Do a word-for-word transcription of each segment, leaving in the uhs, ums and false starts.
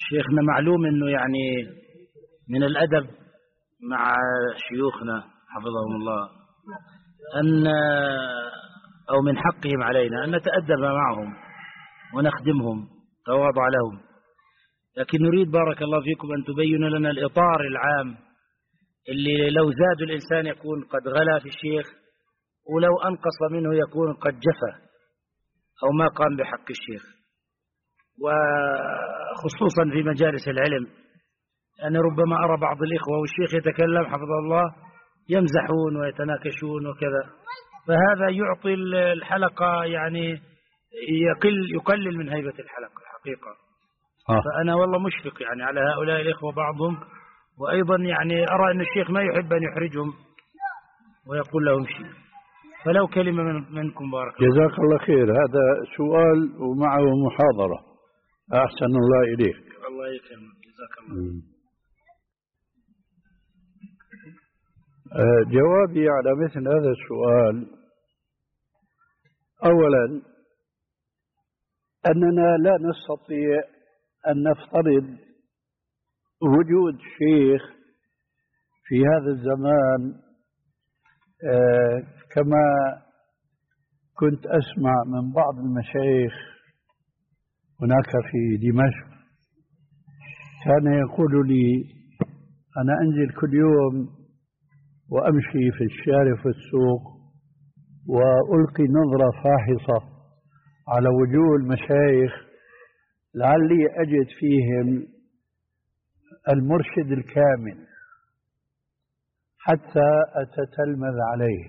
شيخنا معلوم أنه يعني من الأدب مع شيوخنا حفظهم الله أن أو من حقهم علينا أن نتأدب معهم ونخدمهم تواضع لهم، لكن نريد بارك الله فيكم أن تبين لنا الإطار العام اللي لو زاد الإنسان يكون قد غلا في الشيخ، ولو أنقص منه يكون قد جفى أو ما قام بحق الشيخ، وخصوصا في مجالس العلم. أنا ربما أرى بعض الإخوة والشيخ يتكلم حفظه الله يمزحون ويتناكشون وكذا، فهذا يعطي الحلقة يعني يقل يقلل من هيبة الحلقة حقيقة. آه. فأنا والله مشفق يعني على هؤلاء الإخوة بعضهم، وأيضا يعني أرى أن الشيخ ما يحب أن يحرجهم ويقول لهم شيء، فلو كلمة من منكم بارك الله. جزاك الله خير. هذا سؤال ومعه محاضرة. أحسن الله إليك. الله يكرمك. جزاك الله. جوابي على مثل هذا السؤال، أولا أننا لا نستطيع أن نفترض وجود شيخ في هذا الزمان كما كنت أسمع من بعض المشايخ هناك في دمشق، كان يقول لي أنا أنزل كل يوم وأمشي في الشارع في السوق وألقي نظرة فاحصة على وجوه المشايخ لعلي أجد فيهم المرشد الكامل حتى أتتلمذ عليه،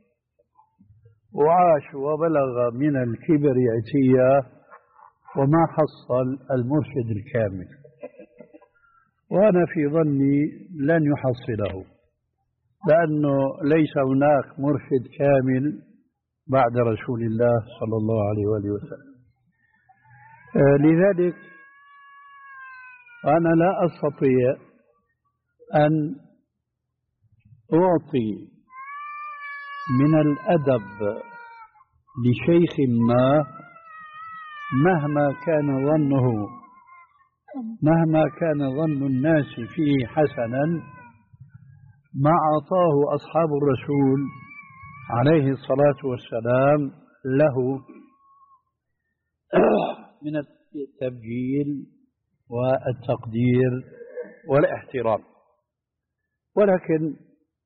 وعاش وبلغ من الكبر عتيا وما حصل المرشد الكامل، وأنا في ظني لن يحصله، لأنه ليس هناك مرشد كامل بعد رسول الله صلى الله عليه وآله وسلم. آه لذلك أنا لا أستطيع أن أعطي من الأدب لشيخ ما مهما كان ظنه مهما كان ظن الناس فيه حسنا ما أعطاه أصحاب الرسول عليه الصلاة والسلام له من التبجيل والتقدير والاحترام. ولكن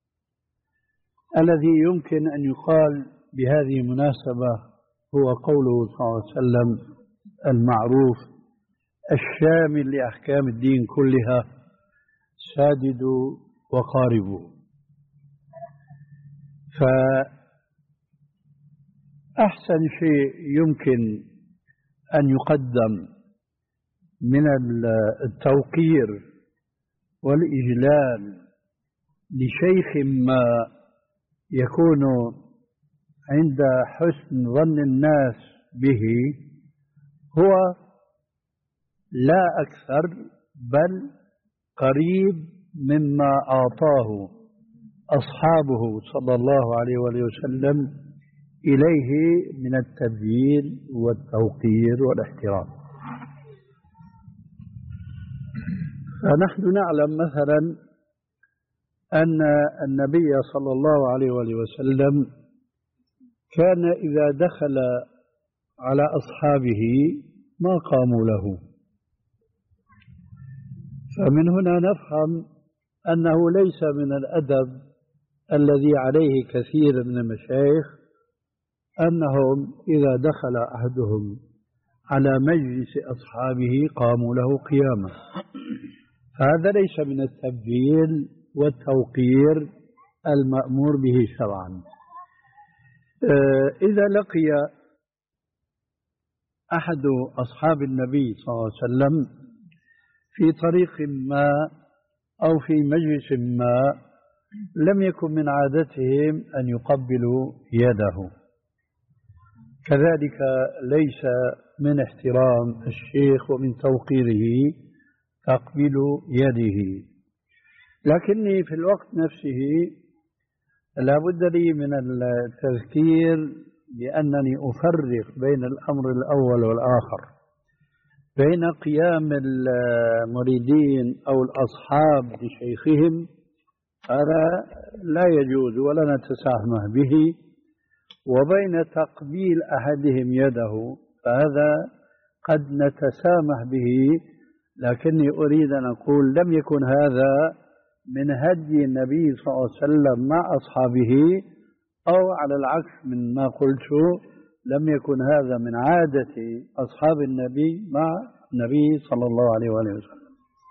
الذي يمكن أن يقال بهذه المناسبة هو قوله صلى الله عليه وسلم المعروف الشامل لأحكام الدين كلها: ساددوا وقاربوا. فأحسن شيء يمكن أن يقدم من التوقير والإجلال لشيخ ما يكون عند حسن ظن الناس به هو لا أكثر بل قريب مما أعطاه أصحابه صلى الله عليه وآله وسلم إليه من التبجيل والتوقير والاحترام. فنحن نعلم مثلا أن النبي صلى الله عليه وآله وسلم كان إذا دخل على أصحابه ما قاموا له، فمن هنا نفهم أنه ليس من الأدب الذي عليه كثير من المشايخ أنهم إذا دخل أحدهم على مجلس أصحابه قاموا له قياما، هذا ليس من التبجيل والتوقير المأمور به شرعا. إذا لقي أحد أصحاب النبي صلى الله عليه وسلم في طريق ما أو في مجلس ما لم يكن من عادتهم أن يقبلوا يده، كذلك ليس من احترام الشيخ ومن توقيره تقبيل يده. لكني في الوقت نفسه لا بد لي من التذكير بأنني أفرق بين الأمر الأول والآخر، بين قيام المريدين أو الأصحاب لشيخهم هذا لا يجوز ولا نتساهمه به، وبين تقبيل أحدهم يده فهذا قد نتسامح به، لكني أريد أن أقول لم يكن هذا من هدي النبي صلى الله عليه وسلم مع أصحابه، أو على العكس من ما قلت لم يكن هذا من عادة أصحاب النبي مع النبي صلى الله عليه وآله وسلم.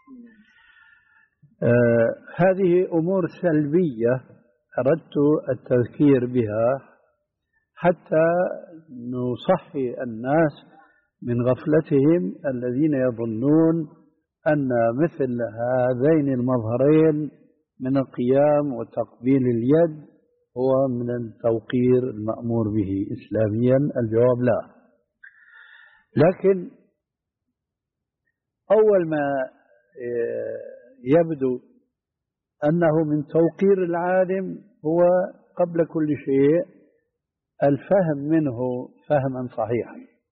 آه هذه أمور سلبية أردت التذكير بها حتى نصحي الناس من غفلتهم الذين يظنون أن مثل هذين المظهرين من القيام وتقبيل اليد هو من التوقير المأمور به إسلاميا. الجواب لا. لكن أول ما يبدو أنه من توقير العالم هو قبل كل شيء الفهم منه فهما صحيحا،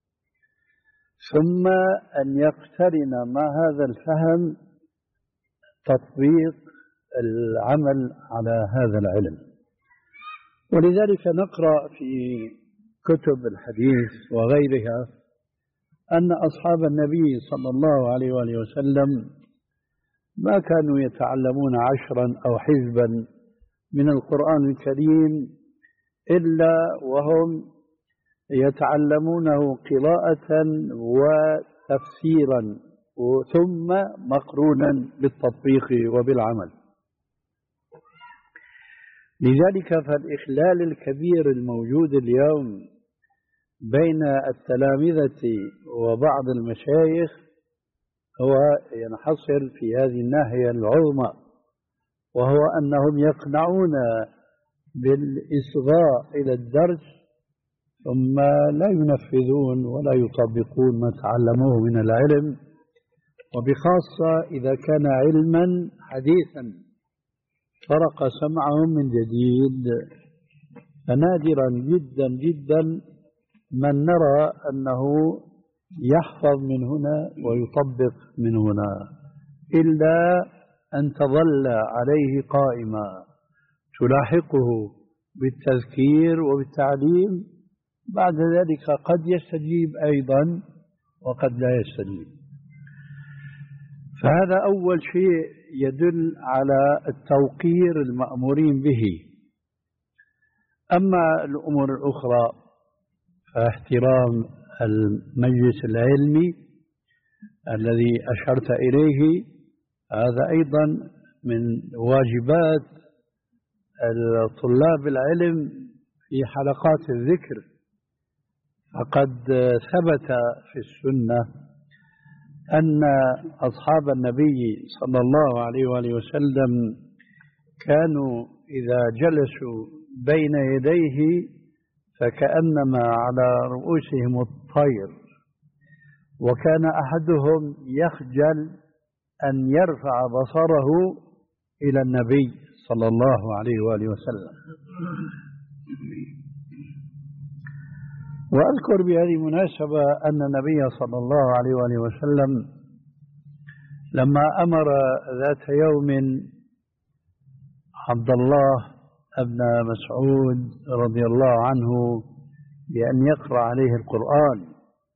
ثم أن يقترن مع هذا الفهم تطبيق العمل على هذا العلم. ولذلك نقرأ في كتب الحديث وغيرها أن أصحاب النبي صلى الله عليه وآله وسلم ما كانوا يتعلمون عشرا أو حزبا من القرآن الكريم إلا وهم يتعلمونه قراءة وتفسيرا ثم مقرونا بالتطبيق وبالعمل. لذلك فالإخلال الكبير الموجود اليوم بين التلامذة وبعض المشايخ هو ينحصر في هذه الناحية العظمى، وهو أنهم يقنعون بالإصغاء إلى الدرس ثم لا ينفذون ولا يطبقون ما تعلموه من العلم، وبخاصة إذا كان علما حديثا فرق سمعهم من جديد. فنادرا جدا جدا من نرى أنه يحفظ من هنا ويطبق من هنا، إلا أن تظل عليه قائمة تلاحقه بالتذكير وبالتعليم، بعد ذلك قد يستجيب أيضا وقد لا يستجيب. فهذا أول شيء يدل على التوقير المأمورين به. أما الأمور الأخرى فاحترام المجلس العلمي الذي أشرت إليه هذا أيضا من واجبات طلاب العلم في حلقات الذكر. فقد ثبت في السنة أن أصحاب النبي صلى الله عليه وآله وسلم كانوا إذا جلسوا بين يديه فكأنما على رؤوسهم الطير، وكان أحدهم يخجل أن يرفع بصره إلى النبي صلى الله عليه وآله وسلم. وأذكر بهذه المناسبة أن النبي صلى الله عليه وآله وسلم لما أمر ذات يوم عبد الله ابن مسعود رضي الله عنه بأن يقرأ عليه القرآن،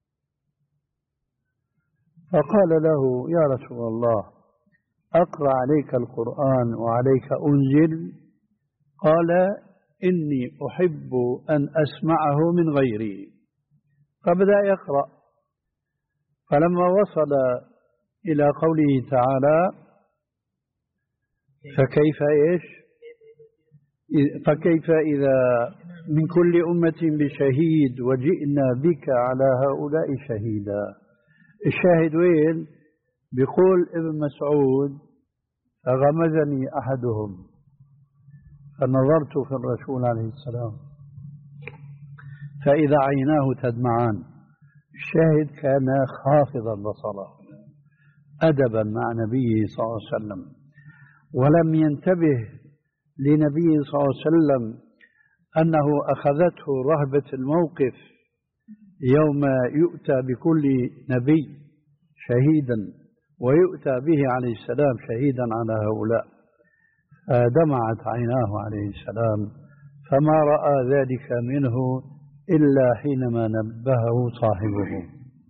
فقال له: يا رسول الله، أقرأ عليك القرآن وعليك أنزل؟ قال: إني أحب أن أسمعه من غيري. فبدأ يقرأ، فلما وصل إلى قوله تعالى: فكيف إيش فكيف إذا من كل أمة بشهيد وجئنا بك على هؤلاء شهيدا. الشاهد وين؟ بيقول ابن مسعود: فغمزني أحدهم فنظرت في الرسول عليه السلام فإذا عيناه تدمعان. الشاهد كان خافضا بصره أدبا مع نبيه صلى الله عليه وسلم، ولم ينتبه لنبيه صلى الله عليه وسلم أنه أخذته رهبة الموقف يوم يؤتى بكل نبي شهيدا ويؤتى به عليه السلام شهيدا على هؤلاء. دمعت عيناه عليه السلام فما رأى ذلك منه إلا حينما نبهه صاحبه.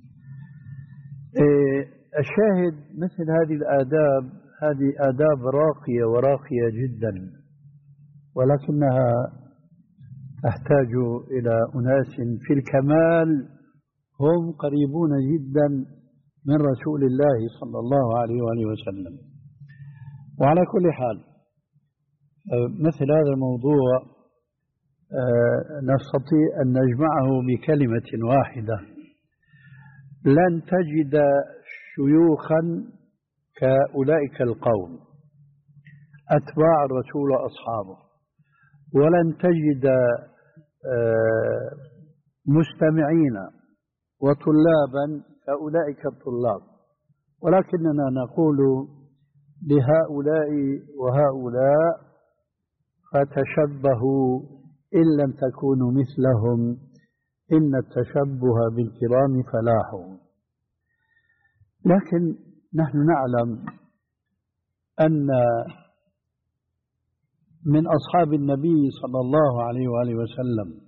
الشاهد مثل هذه الآداب، هذه آداب راقية وراقية جدا، ولكنها تحتاج إلى أناس في الكمال هم قريبون جدا من رسول الله صلى الله عليه وآله وسلم. وعلى كل حال مثل هذا الموضوع نستطيع أن نجمعه بكلمة واحدة: لن تجد شيوخا كأولئك القوم أتباع الرسول وأصحابه، ولن تجد مستمعين وطلابا كأولئك الطلاب، ولكننا نقول لهؤلاء وهؤلاء فتشبهوا إن لم تكونوا مثلهم إن التشبه بالكرام فلاح. لكن نحن نعلم أن من أصحاب النبي صلى الله عليه وآله وسلم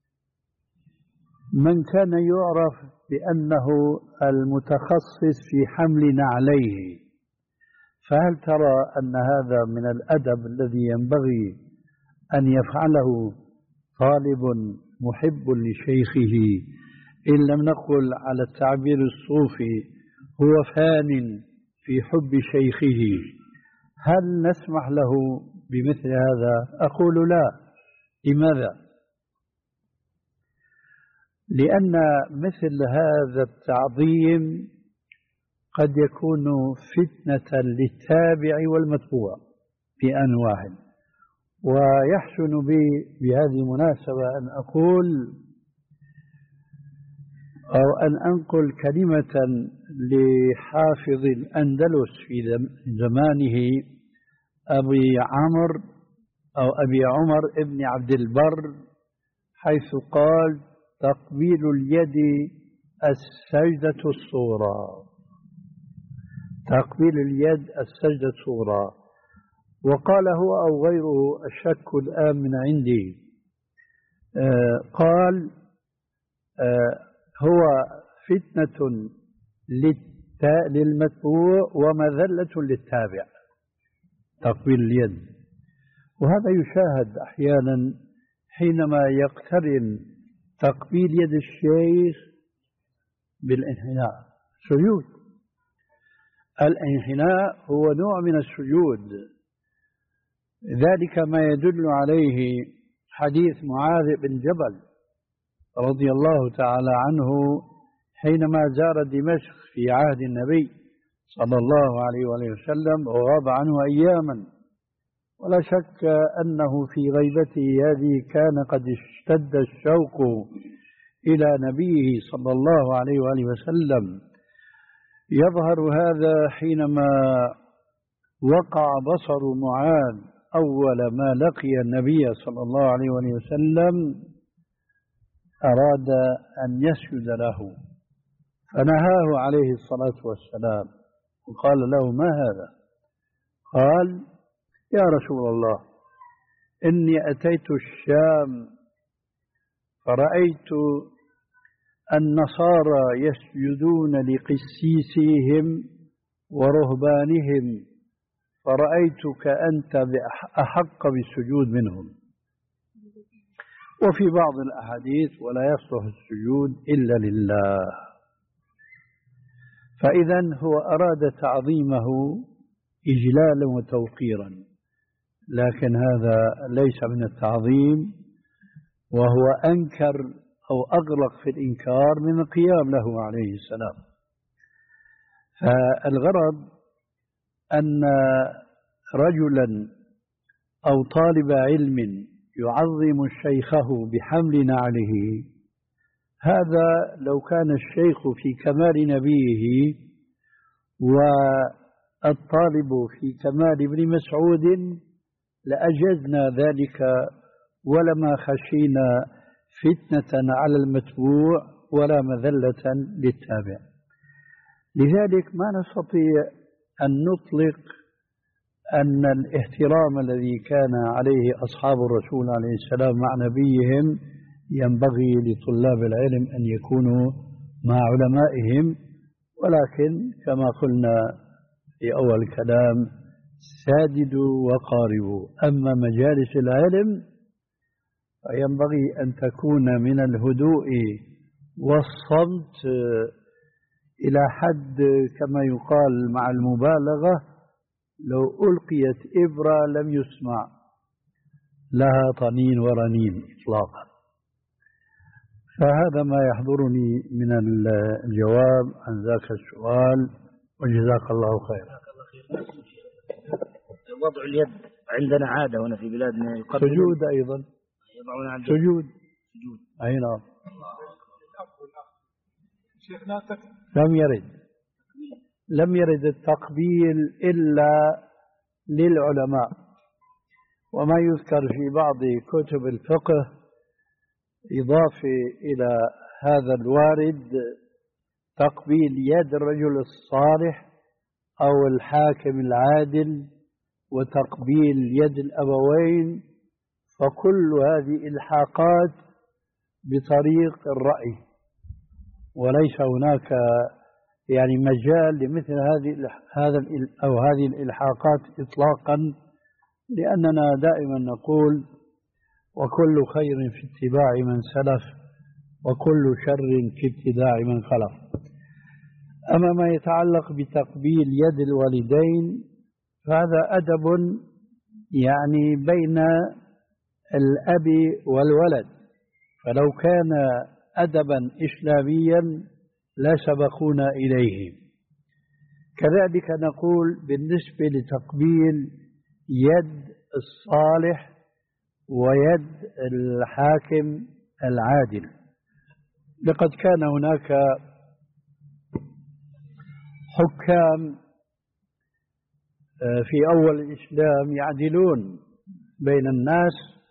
من كان يعرف بأنه المتخصص في حمل نعليه، فهل ترى أن هذا من الأدب الذي ينبغي أن يفعله طالب محب لشيخه، إن لم نقل على التعبير الصوفي هو فان في حب شيخه؟ هل نسمح له بمثل هذا؟ أقول لا. لماذا؟ لأن مثل هذا التعظيم قد يكون فتنة للتابع والمتبوع في آن واحد. ويحسن بي بهذه المناسبة أن أقول أو أن أنقل كلمة لحافظ الأندلس في زمانه أبي عمرو أو أبي عمر ابن عبد البر، حيث قال: تقبيل اليد السجدة الصغرى، تقبيل اليد السجدة الصغرى. وقال هو أو غيره، الشك الآن من عندي، آه قال آه هو فتنة للمتبوع ومذلة للتابع، تقبيل اليد. وهذا يشاهد أحيانا حينما يقترن تقبيل يد الشيخ بالانحناء، سجود. الانحناء هو نوع من السجود، ذلك ما يدل عليه حديث معاذ بن جبل رضي الله تعالى عنه حينما زار دمشق في عهد النبي صلى الله عليه وآله وسلم وغاب عنه أياما، ولا شك أنه في غيبته هذه كان قد اشتد الشوق إلى نبيه صلى الله عليه وآله وسلم. يظهر هذا حينما وقع بصر معاذ أول ما لقي النبي صلى الله عليه وآله وسلم، أراد أن يسجد له، فنهاه عليه الصلاة والسلام وقال له: ما هذا؟ قال: يا رسول الله، إني أتيت الشام فرأيت النصارى يسجدون لقسيسيهم ورهبانهم، فرأيتك أنت أحق بالسجود منهم. وفي بعض الأحاديث: ولا يصلح السجود إلا لله. فإذا هو أراد تعظيمه إجلالا وتوقيرا، لكن هذا ليس من التعظيم، وهو أنكر أو أغلق في الإنكار من القيام له عليه السلام. فالغرض أن رجلا أو طالب علم يعظم شيخه بحمل نعله، هذا لو كان الشيخ في كمال نبيه والطالب في كمال ابن مسعود لأجزنا ذلك ولما خشينا فتنة على المتبوع ولا مذلة للتابع. لذلك ما نستطيع أن نطلق أن الاحترام الذي كان عليه أصحاب الرسول عليه السلام مع نبيهم ينبغي لطلاب العلم أن يكونوا مع علمائهم، ولكن كما قلنا في أول الكلام ساددوا وقاربوا. أما مجالس العلم فينبغي أن تكون من الهدوء والصمت إلى حد كما يقال مع المبالغة لو ألقيت إبرة لم يسمع لها طنين ورنين إطلاقا. فهذا ما يحضرني من الجواب عن ذاك السؤال، وجزاك الله خيرا. وضع اليد عندنا عادة هنا في بلادنا، سجود أيضا، يضعون عند سجود سجود أي نعم. لم يرد لم يرد التقبيل إلا للعلماء، وما يذكر في بعض كتب الفقه إضافة إلى هذا الوارد تقبيل يد الرجل الصالح أو الحاكم العادل وتقبيل يد الأبوين، فكل هذه إلحاقات بطريق الرأي، وليس هناك يعني مجال لمثل هذه هذا أو هذه الإلحاقات إطلاقا، لأننا دائما نقول وكل خير في اتباع من سلف وكل شر في ابتداع من خلف. أما ما يتعلق بتقبيل يد الوالدين فهذا أدب يعني بين الأب والولد، فلو كان أدبا إسلاميا لا سبقونا إليه. كذلك نقول بالنسبة لتقبيل يد الصالح ويد الحاكم العادل، لقد كان هناك حكام في أول الإسلام يعدلون بين الناس،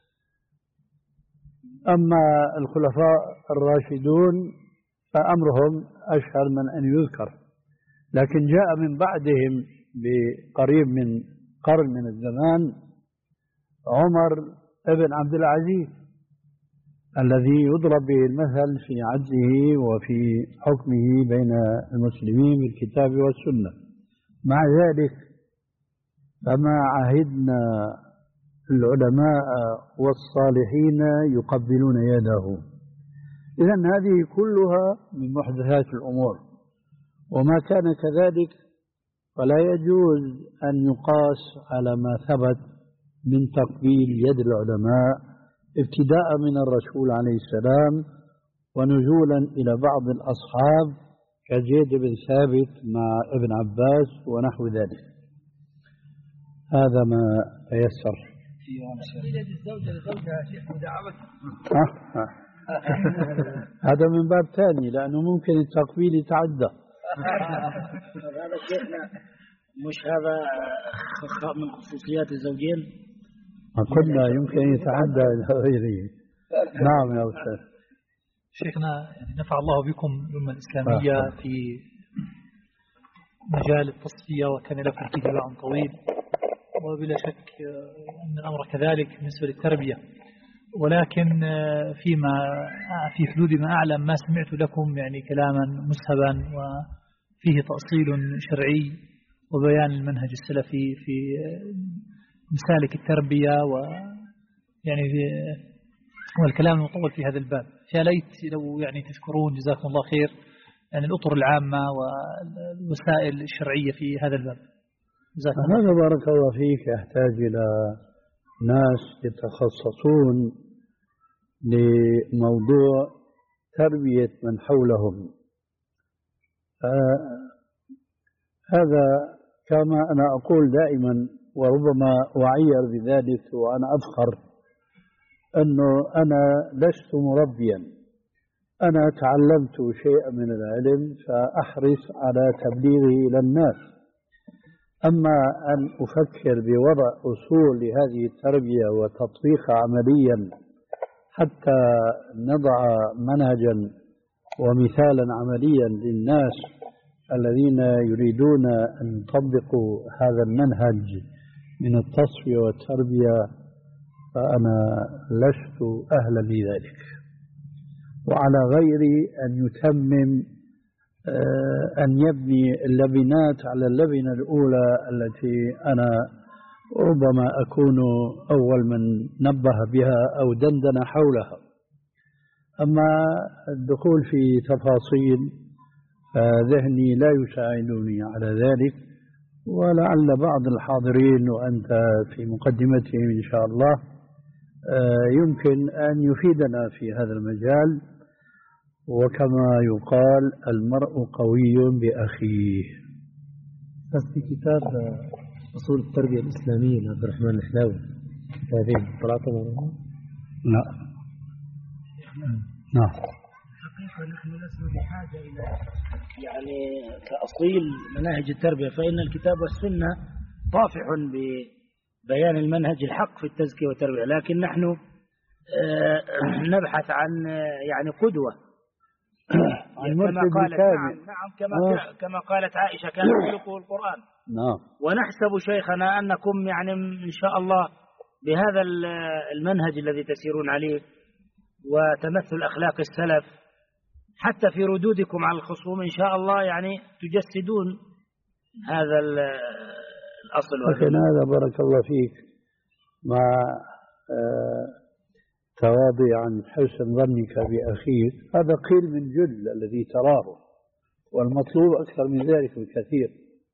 أما الخلفاء الراشدون فأمرهم أشهر من أن يذكر، لكن جاء من بعدهم بقريب من قرن من الزمان عمر ابن عبد العزيز الذي يضرب به المثل في عدله وفي حكمه بين المسلمين بالكتاب والسنة. مع ذلك فما عهدنا العلماء والصالحين يقبلون يده. إذن هذه كلها من محدثات الأمور، وما كان كذلك فلا يجوز أن يقاس على ما ثبت من تقبيل يد العلماء ابتداء من الرسول عليه السلام ونزولا إلى بعض الأصحاب كزيد بن ثابت مع ابن عباس ونحو ذلك. هذا ما تيسر. يد الزوجة لزوجها شيخ مداعبة. هذا من باب ثاني، لأنه ممكن التقبيل يتعدى. هذا شيخنا مش هذا من خصوصيات الزوجين؟ قلنا يمكن يتعدى إلى غيره. نعم يا أستاذ. شيخنا نفع الله بكم الأمة الإسلامية في مجال التصفية، وكان لكم فيه باع طويل، وبلا شك أن الأمر كذلك بالنسبة للتربية، ولكن فيما في حدود ما أعلم ما سمعت لكم يعني كلاما مسهبا وفيه تأصيل شرعي وبيان المنهج السلفي في مسالك التربية ويعني والكلام المطول في هذا الباب. يا ليت لو يعني تذكرون جزاكم الله خير يعني الأطر العامة والوسائل الشرعية في هذا الباب. هذا بارك الله فيك يحتاج إلى ناس يتخصصون لموضوع تربية من حولهم. هذا كما أنا أقول دائما وربما أعير بذلك وأنا أفخر أنه أنا لست مربيا، أنا تعلمت شيئا من العلم فأحرص على تبليغه إلى الناس. أما أن أفكر بوضع أصول لهذه التربية وتطبيقها عمليا حتى نضع منهجا ومثالا عمليا للناس الذين يريدون أن يطبقوا هذا المنهج من التصفية والتربية فأنا لست أهلا لذلك، وعلى غيري أن يتمم أن يبني اللبنات على اللبنة الأولى التي أنا ربما أكون أول من نبه بها أو دندن حولها. أما الدخول في تفاصيل ذهني لا يساعدني على ذلك، ولعل بعض الحاضرين وأنت في مقدمتهم إن شاء الله يمكن أن يفيدنا في هذا المجال. وكما يقال المرء قوي بأخيه. بس في كتاب أصول التربية الإسلامية لعبد الرحمن الحلاوي هذه طلعتم؟ لا نعم. حقيقة نحن لسنا بحاجة إلى يعني تأصيل مناهج التربية، فإن الكتاب والسنة طافح ببيان المنهج الحق في التزكية والتربية، لكن نحن نبحث عن يعني قدوة كما قالت نعم, نعم كما, آه. كما قالت عائشة كان خلقه القرآن. نعم. ونحسب شيخنا أنكم يعني إن شاء الله بهذا المنهج الذي تسيرون عليه وتمثل أخلاق السلف حتى في ردودكم على الخصوم إن شاء الله يعني تجسدون هذا الأصل. لكن هذا بارك الله فيك مع آه تواضي عن حسن ظنك بأخيك، هذا قيل من جل الذي تراه، والمطلوب أكثر من ذلك بكثير.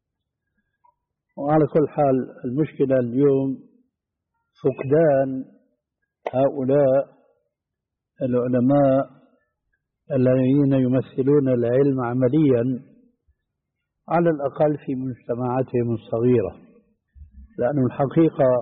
وعلى كل حال المشكلة اليوم فقدان هؤلاء العلماء الذين يمثلون العلم عمليا على الأقل في مجتمعاتهم الصغيرة، لأن الحقيقة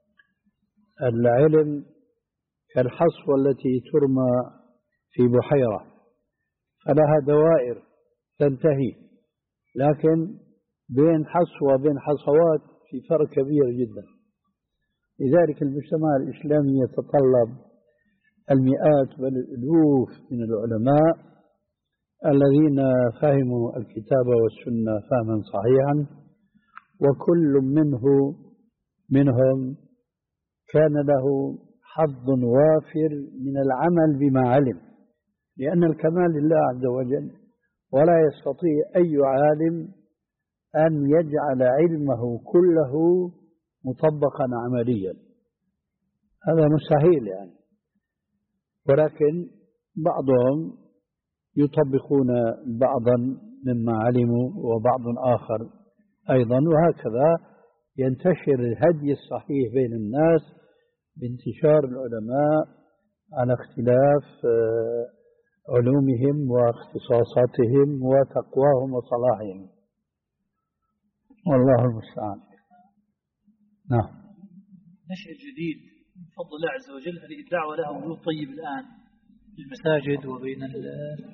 العلم كالحصوة التي ترمى في بحيرة فلها دوائر تنتهي، لكن بين حصوة بين حصوات في فرق كبير جدا. لذلك المجتمع الإسلامي يتطلب المئات بل الألوف من العلماء الذين فهموا الكتاب والسنة فهما صحيحا، وكل منه منهم كان له حظ وافر من العمل بما علم، لأن الكمال لله عز وجل، ولا يستطيع أي عالم أن يجعل علمه كله مطبقا عمليا، هذا مستحيل يعني. ولكن بعضهم يطبقون بعضا مما علموا وبعض آخر أيضا، وهكذا ينتشر الهدي الصحيح بين الناس بانتشار العلماء على اختلاف علومهم واختصاصاتهم وتقواهم وصلاحهم، والله المستعان. نعم. نشأ جديد من فضل الله عز وجل، هذه الدعوة لها وجود طيب الآن في المساجد وبين ال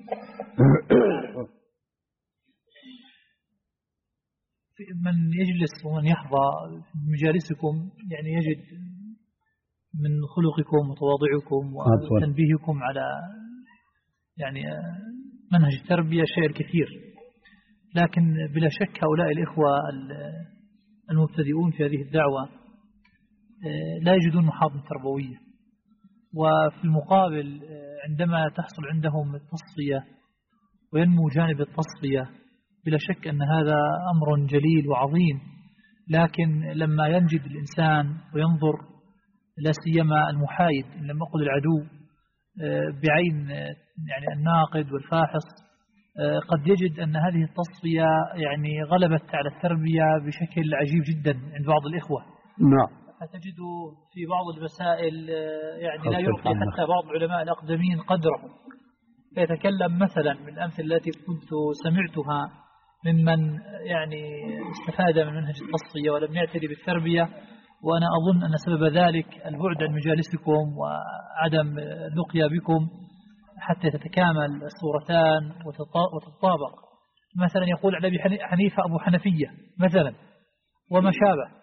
من يجلس ومن يحظى في مجالسكم يعني يجد من خلقكم وتواضعكم وتنبيهكم على يعني منهج التربية شيء الكثير، لكن بلا شك هؤلاء الإخوة المبتدئون في هذه الدعوة لا يجدون محاضن تربوية، وفي المقابل عندما تحصل عندهم التصفية وينمو جانب التصفية بلا شك أن هذا أمر جليل وعظيم، لكن لما ينجد الإنسان وينظر لا سيما المحايد إن لم أقل العدو بعين يعني الناقد والفاحص قد يجد أن هذه التصفية يعني غلبت على التربية بشكل عجيب جدا عند بعض الإخوة. نعم. فتجد في بعض المسائل يعني لا يعطي حتى بعض العلماء الأقدمين قدره، فيتكلم مثلا من الأمثلة التي كنت سمعتها ممن يعني استفاد من منهج التصفية ولم يعتري بالتربية، وأنا أظن أن سبب ذلك البعد عن مجالسكم وعدم اللقيا بكم حتى تتكامل الصورتان وتتطابق. مثلا يقول عن أبي حنيفة أبو حنفية مثلا وما شابه،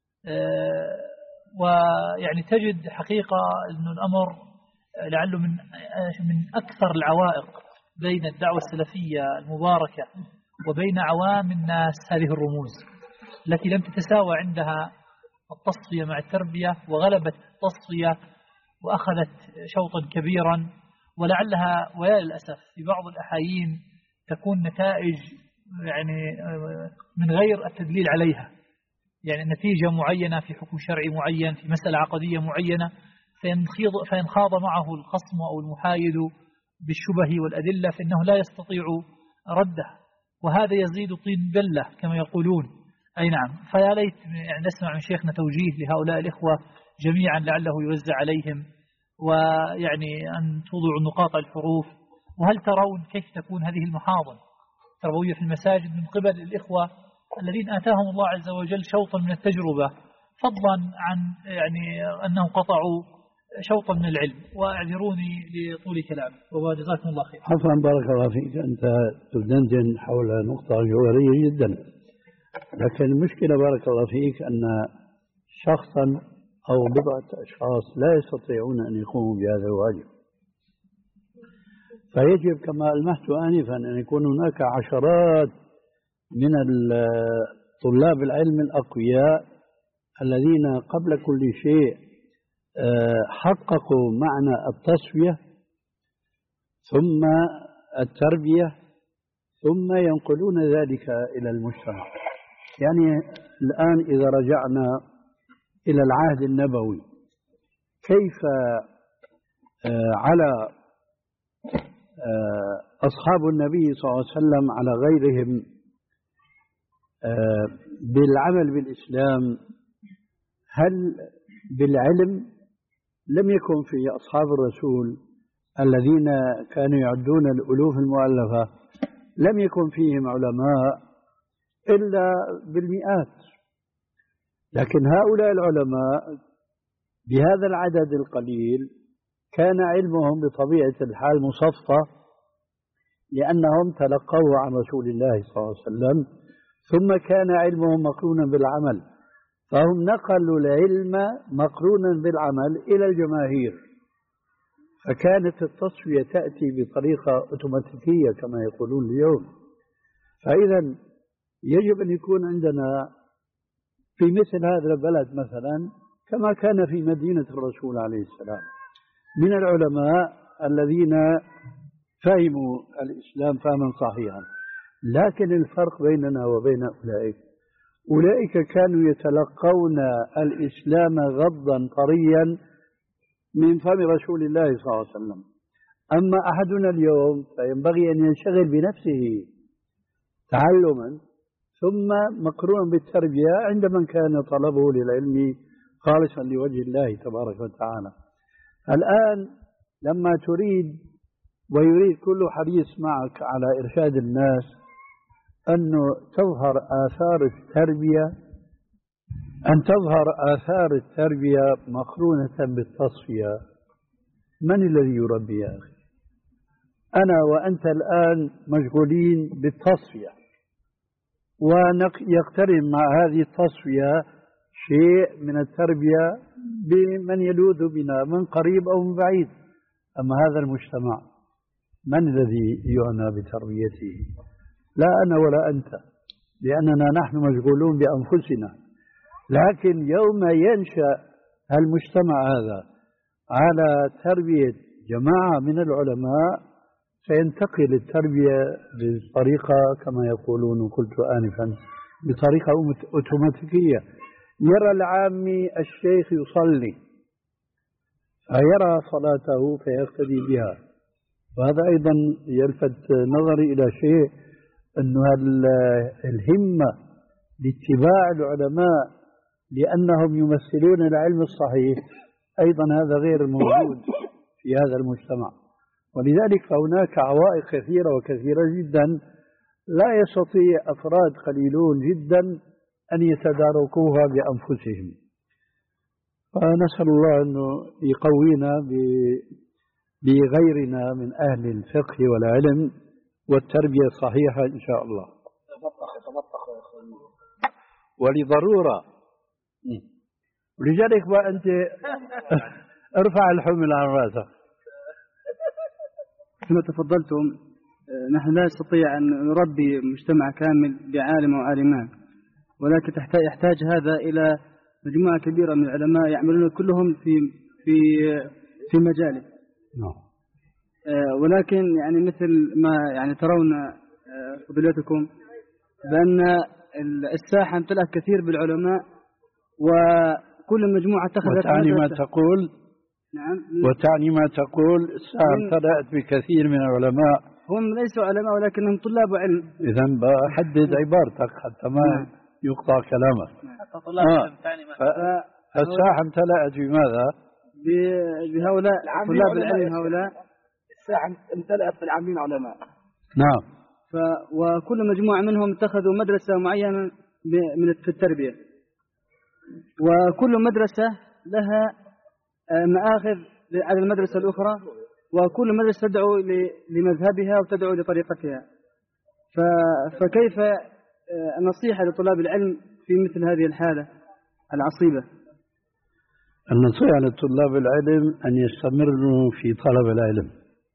ويعني تجد حقيقة أن الأمر لعله من من أكثر العوائق بين الدعوة السلفية المباركة وبين عوام الناس هذه الرموز التي لم تتساوى عندها التصفية مع التربية، وغلبت التصفية وأخذت شوطا كبيرا، ولعلها ويا للأسف في بعض الأحايين تكون نتائج يعني من غير التدليل عليها، يعني نتيجة معينة في حكم شرعي معين في مسألة عقدية معينة، فينخاض معه الخصم أو المحايد بالشبه والأدلة فإنه لا يستطيع رده، وهذا يزيد طين بلة كما يقولون. أي نعم. فيا ليت يعني نسمع من شيخنا توجيه لهؤلاء الإخوة جميعا لعله يوزع عليهم، ويعني أن توضعوا نقاط الحروف. وهل ترون كيف تكون هذه المحاضن التربوية في المساجد من قبل الإخوة الذين آتاهم الله عز وجل شوطا من التجربة، فضلا عن يعني أنهم قطعوا شوطا من العلم؟ واعذروني لطول كلام وجزاكم الله خير. عفوا بارك الله فيك، أنت تدندن حول نقطة جوهرية جدا، لكن المشكلة بارك الله فيك أن شخصا أو بضعة أشخاص لا يستطيعون أن يقوموا بهذا الواجب، فيجب كما ألمحت آنفا أن يكون هناك عشرات من طلاب العلم الأقوياء الذين قبل كل شيء حققوا معنى التصفية ثم التربية ثم ينقلون ذلك إلى المجتمع. يعني الآن إذا رجعنا إلى العهد النبوي، كيف على أصحاب النبي صلى الله عليه وسلم على غيرهم بالعمل بالإسلام؟ هل بالعلم؟ لم يكن في أصحاب الرسول الذين كانوا يعدون الألوف المؤلفة لم يكن فيهم علماء إلا بالمئات، لكن هؤلاء العلماء بهذا العدد القليل كان علمهم بطبيعة الحال مصفى، لأنهم تلقوه عن رسول الله صلى الله عليه وسلم، ثم كان علمهم مقرونا بالعمل، فهم نقلوا العلم مقرونا بالعمل إلى الجماهير، فكانت التصفية تأتي بطريقة أوتوماتيكية كما يقولون اليوم. فإذا يجب أن يكون عندنا في مثل هذا البلد مثلا كما كان في مدينة الرسول عليه السلام من العلماء الذين فهموا الإسلام فهما صحيحا، لكن الفرق بيننا وبين أولئك أولئك كانوا يتلقون الإسلام غضا طريا من فم رسول الله صلى الله عليه وسلم. أما أحدنا اليوم فينبغي أن ينشغل بنفسه تعلما ثم مقرونا بالتربية عند من كان طلبه للعلم خالصا لوجه الله تبارك وتعالى. الآن لما تريد ويريد كل حريص معك على إرشاد الناس أنه تظهر آثار التربية أن تظهر آثار التربية مقرونة بالتصفية، من الذي يربي يا أخي؟ أنا وأنت الآن مشغولين بالتصفية، ويقترن مع هذه التصفية شيء من التربية بمن يلوذ بنا من قريب أو من بعيد. أما هذا المجتمع من الذي يعنى بتربيته؟ لا أنا ولا أنت، لأننا نحن مشغولون بأنفسنا، لكن يوم ينشأ المجتمع هذا على تربية جماعة من العلماء سينتقل التربية بطريقة كما يقولون قلت آنفا بطريقة أوتوماتيكية. يرى العامي الشيخ يصلي فيرى صلاته فيقتدي بها، وهذا أيضا يلفت نظري إلى شيء أن الهمة لاتباع العلماء لأنهم يمثلون العلم الصحيح أيضا هذا غير موجود في هذا المجتمع، ولذلك فهناك عوائق كثيرة وكثيرة جدا لا يستطيع أفراد قليلون جدا أن يتداركوها بأنفسهم. فنسأل الله أنه يقوينا بغيرنا من أهل الفقه والعلم والتربية الصحيحة إن شاء الله. ولضرورة لذلك بقى أنت ارفع الحمل عن رأسك. كما تفضلتم نحن لا نستطيع أن نربي مجتمع كامل بعالم وعالمان، ولكن يحتاج هذا إلى مجموعة كبيرة من العلماء يعملون كلهم في في في مجاله. نعم. ولكن يعني مثل ما يعني ترون فضيلتكم بأن الساحة امتلأت كثير بالعلماء، وكل مجموعة اتخذت. وتعني ما تقول؟ نعم. وتعني ما تقول الساحة امتلأت بكثير من العلماء؟ هم ليسوا علماء ولكنهم طلاب علم. إذن بحدد عبارتك حتى ما نعم. يقطع كلامك. حتى طلاب آه. علم تعني ما. فالساحة امتلأت بماذا؟ بهؤلاء طلاب العلم. هؤلاء الساحة امتلأت بالعاملين علماء. نعم. ف وكل مجموعة منهم اتخذوا مدرسة معينة من في التربية، وكل مدرسة لها مآخذ على المدرسة الأخرى، وكل مدرسة تدعو لمذهبها وتدعو لطريقتها. فكيف النصيحة لطلاب العلم في مثل هذه الحالة العصيبة؟ النصيحة لطلاب العلم أن يستمروا في طلب العلم،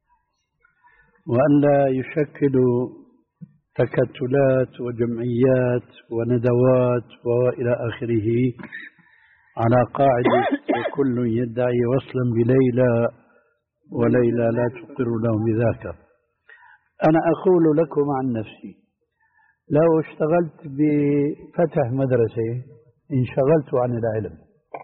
وأن لا يشكلوا تكتلات وجمعيات وندوات وإلى آخره على قاعدة كل يدعي وصلا بليلى وليلى لا تقر له بذاك. أنا أقول لكم عن نفسي، لو اشتغلت بفتح مدرسة انشغلت عن العلم،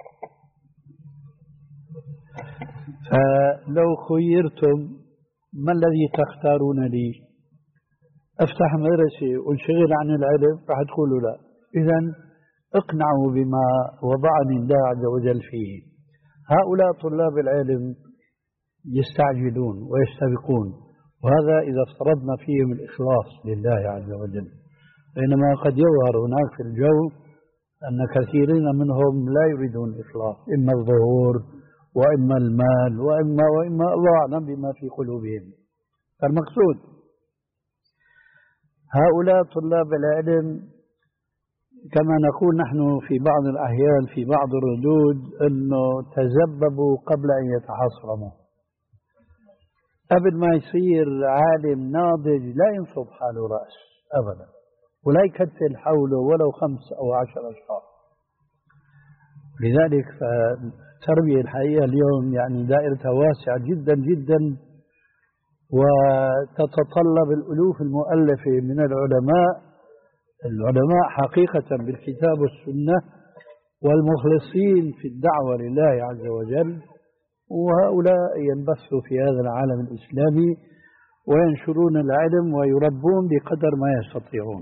فلو خيرتم ما الذي تختارون لي؟ أفتح مدرسة وانشغل عن العلم؟ راح تقولوا لا. إذن اقنعوا بما وضعني الله عز وجل فيه. هؤلاء طلاب العلم يستعجلون ويستبقون، وهذا إذا افترضنا فيهم الإخلاص لله عز وجل. بينما قد يظهر هناك في الجو أن كثيرين منهم لا يريدون الإخلاص، إما الظهور وإما المال وإما وإما الله أعلم بما في قلوبهم. فالمقصود هؤلاء طلاب العلم كما نقول نحن في بعض الأحيان في بعض الردود أنه تزببوا قبل أن يتحصرموا. قبل ما يصير عالم ناضج لا ينصب حاله رأس أبدا، ولا يكتل حوله ولو خمس أو عشر أشخاص. لذلك فالتربية الحقيقة اليوم يعني دائرتها واسعة جدا جدا، وتتطلب الألوف المؤلفة من العلماء العلماء حقيقة بالكتاب والسنة والمخلصين في الدعوة لله عز وجل، وهؤلاء ينبثوا في هذا العالم الإسلامي وينشرون العلم ويربون بقدر ما يستطيعون.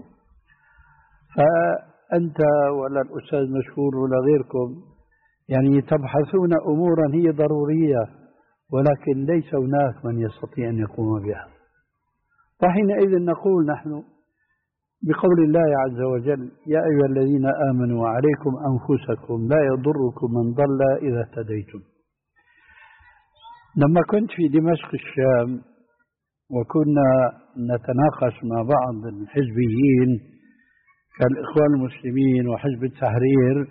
فأنت ولا الأستاذ مشهور ولا غيركم يعني تبحثون أمورا هي ضرورية، ولكن ليس هناك من يستطيع أن يقوم بها. فحينئذ نقول نحن بقول الله عز وجل: يا أيها الذين آمنوا عليكم أنفسكم لا يضركم من ضل إذا اهتديتم. لما كنت في دمشق الشام وكنا نتناقش مع بعض الحزبيين كالإخوان المسلمين وحزب التحرير،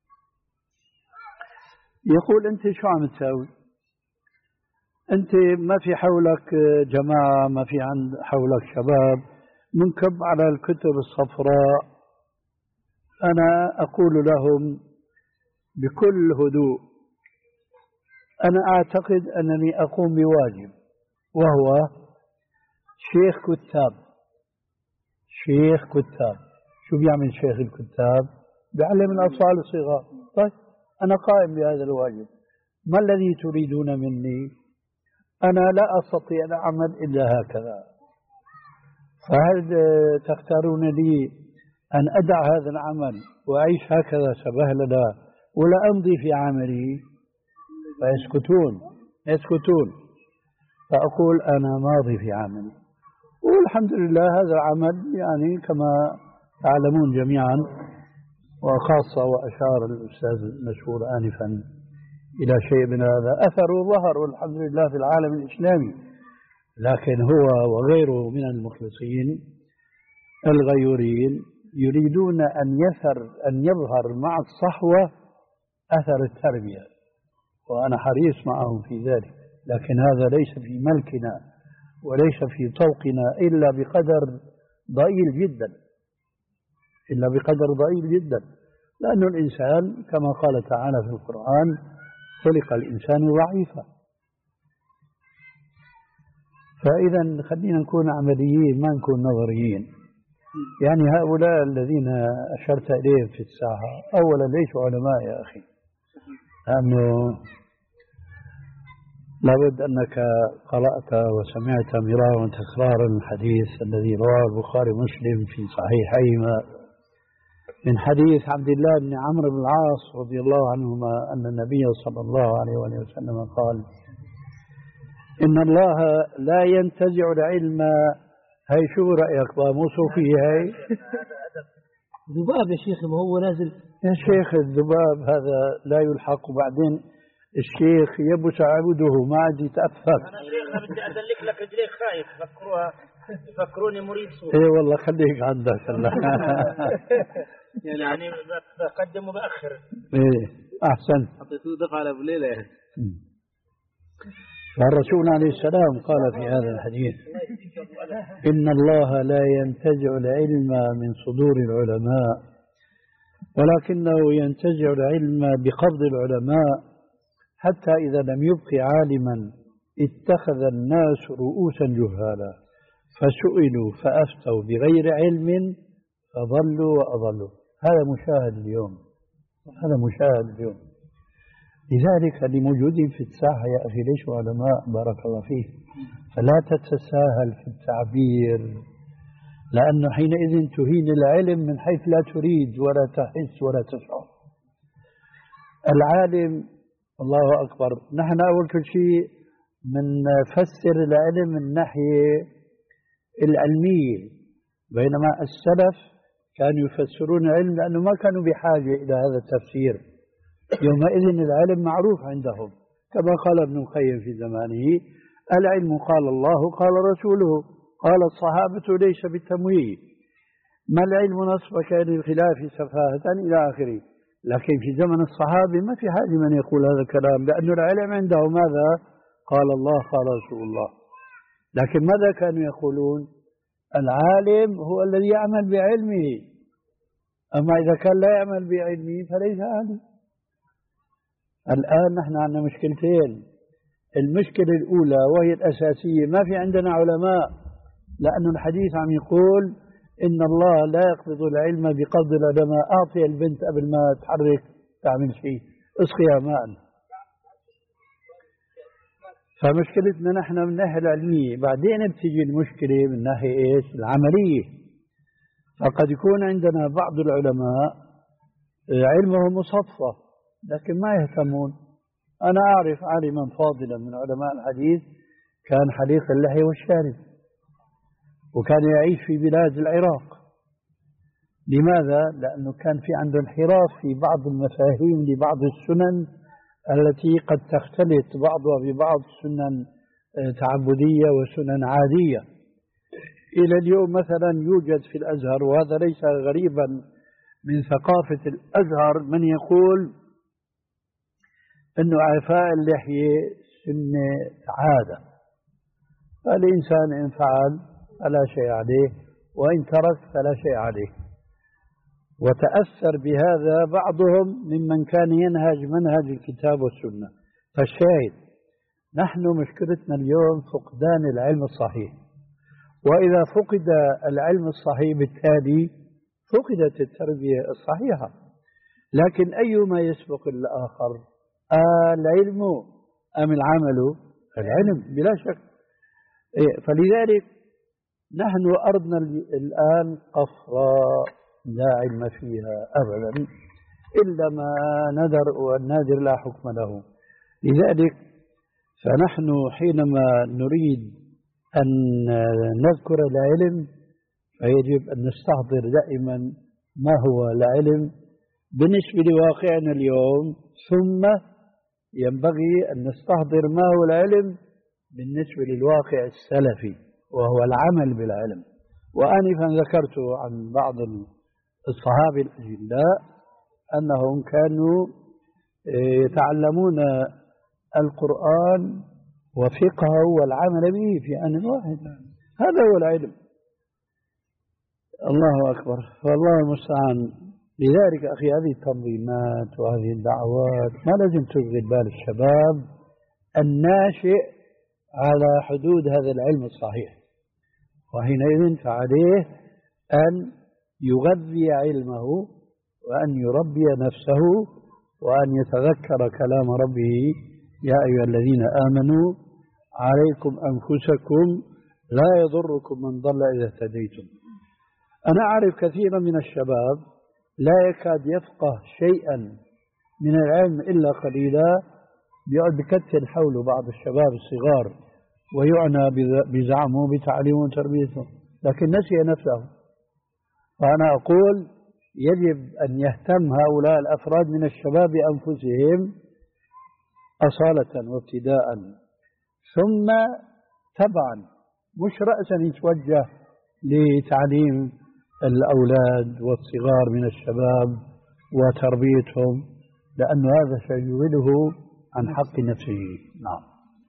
يقول: أنت شو عم تساوي؟ أنت ما في حولك جماعة، ما في عند حولك شباب، منكب على الكتب الصفراء. أنا أقول لهم بكل هدوء: أنا أعتقد أنني أقوم بواجب، وهو شيخ كتاب. شيخ كتاب شو بيعمل شيخ الكتاب؟ بيعلم الأطفال الصغار. طيب أنا قائم بهذا الواجب، ما الذي تريدون مني؟ أنا لا أستطيع أن أعمل إلا هكذا، فهل تختارون لي أن أدع هذا العمل وأعيش هكذا سبهللا ولا أمضي في عملي؟ فيسكتون يسكتون فأقول: أنا ماضي في عملي، والحمد لله هذا العمل يعني كما تعلمون جميعا، وخاصة وأشار الأستاذ المشهور آنفا إلى شيء من هذا، أثره ظهر والحمد لله في العالم الإسلامي. لكن هو وغيره من المخلصين الغيورين يريدون أن يثر أن يظهر مع الصحوة أثر التربية، وأنا حريص معهم في ذلك، لكن هذا ليس في ملكنا وليس في طوقنا إلا بقدر ضئيل جدا، إلا بقدر ضئيل جدا، لأن الإنسان كما قال تعالى في القرآن خلق الإنسان ضعيفا. فإذا خلينا نكون عمليين ما نكون نظريين. يعني هؤلاء الذين أشرت إليهم في الساحة أولا ليسوا علماء يا أخي، لأنه لابد أنك قرأت وسمعت مرارا وتكرارا الحديث الذي رواه البخاري ومسلم في صحيحيهما من حديث عبد الله بن عمرو بن العاص رضي الله عنهما أن النبي صلى الله عليه وسلم قال: إن الله لا ينتزع العلم. هاي شو رأيك باموسو فيه هاي؟ ذباب يا شيخ، ما هو نازل يا شيخ الذباب هذا لا يلحق، وبعدين الشيخ يبس عبده ما عاد يتأثر. أنا شيخنا بدي أدلك لك رجليك خايف فكروها يفكروني مريض صوت. إيه والله خليك عندك الله. يعني بقدم وبأخر. إيه أحسن. حطيتوه دفع على أبو ليلى. فالرسول عليه السلام قال في هذا الحديث: إن الله لا ينتزع العلم من صدور العلماء، ولكنه ينتزع العلم بقبض العلماء، حتى إذا لم يبق عالما اتخذ الناس رؤوسا جهالا فسئلوا فأفتوا بغير علم فضلوا وأضلوا. هذا مشاهد اليوم، هذا مشاهد اليوم. لذلك لموجودين في الساحة يا أخي ليسوا علماء بارك الله فيه، فلا تتساهل في التعبير، لأنه حينئذ تهين العلم من حيث لا تريد ولا تحس ولا تشعر. العالم الله أكبر، نحن أول كل شيء من فسر العلم من الناحية العلمية، بينما السلف كانوا يفسرون العلم لأنه ما كانوا بحاجة إلى هذا التفسير. يومئذ العلم معروف عندهم، كما قال ابن القيم في زمانه: العلم قال الله قال رسوله قال الصحابة ليس بالتمويه، ما العلم نصبك للخلاف سفاهة إلى آخره. لكن في زمن الصحابة ما في حاجة من يقول هذا الكلام، لأن العلم عنده ماذا؟ قال الله قال رسول الله. لكن ماذا كانوا يقولون؟ العالم هو الذي يعمل بعلمه، أما إذا كان لا يعمل بعلمه فليس عالم. الآن نحن عندنا مشكلتين. المشكلة الأولى وهي الأساسية، ما في عندنا علماء، لأن الحديث عم يقول إن الله لا يقبض العلم بقبض العلماء. أعطي البنت قبل ما تحرك تعمل شيء، اسقيها ماء. فمشكلتنا نحن من الناحية العلمية. بعدين بتيجي المشكلة من ناحية إيش؟ العملية. فقد يكون عندنا بعض العلماء علمهم مصفى لكن ما يهتمون. أنا أعرف عالما فاضلا من علماء الحديث كان حليق اللحية والشارب، وكان يعيش في بلاد العراق. لماذا؟ لأنه كان في عنده انحراف في بعض المفاهيم لبعض السنن التي قد تختلط بعضها ببعض، سنن تعبدية وسنن عادية. إلى اليوم مثلا يوجد في الأزهر، وهذا ليس غريبا من ثقافة الأزهر، من يقول أنه إعفاء اللحية سنة عادة، فالإنسان إن فعل فلا شيء عليه وإن ترك فلا شيء عليه. وتأثر بهذا بعضهم ممن كان ينهج منهج الكتاب والسنة. فالشاهد نحن مشكلتنا اليوم فقدان العلم الصحيح، وإذا فقد العلم الصحيح بالتالي فقدت التربية الصحيحة. لكن أيما يسبق الآخر، آه العلم أم العمل؟ العلم بلا شك. فلذلك نحن أرضنا الآن قفراء لا علم فيها أبدا إلا ما ندر، والنادر لا حكم له. لذلك فنحن حينما نريد أن نذكر العلم فيجب أن نستحضر دائما ما هو العلم بالنسبة لواقعنا اليوم، ثم ينبغي أن نستحضر ما هو العلم بالنسبة للواقع السلفي وهو العمل بالعلم. وآنفا ذكرت عن بعض الصحابة الأجلاء أنهم كانوا يتعلمون القرآن وفقهه والعمل به في آن واحد. هذا هو العلم. الله أكبر، والله المستعان. لذلك أخي هذه التنظيمات وهذه الدعوات ما لازم تشغل بال الشباب الناشئ على حدود هذا العلم الصحيح، وحينئذ فعليه أن يغذي علمه وأن يربي نفسه وأن يتذكر كلام ربه: يا أيها الذين آمنوا عليكم أنفسكم لا يضركم من ضل إذا اهتديتم. أنا أعرف كثيرا من الشباب لا يكاد يفقه شيئا من العلم إلا قليلا، بيقعد بكتل حوله بعض الشباب الصغار ويعنى بزعمه بتعليمه وتربيته، لكن نسي نفسه. وأنا أقول يجب أن يهتم هؤلاء الأفراد من الشباب بأنفسهم أصالة وابتداء، ثم تبعا مش رأسا يتوجه لتعليم الأولاد والصغار من الشباب وتربيتهم، لأن هذا سيشغله عن حق نفسه. نعم،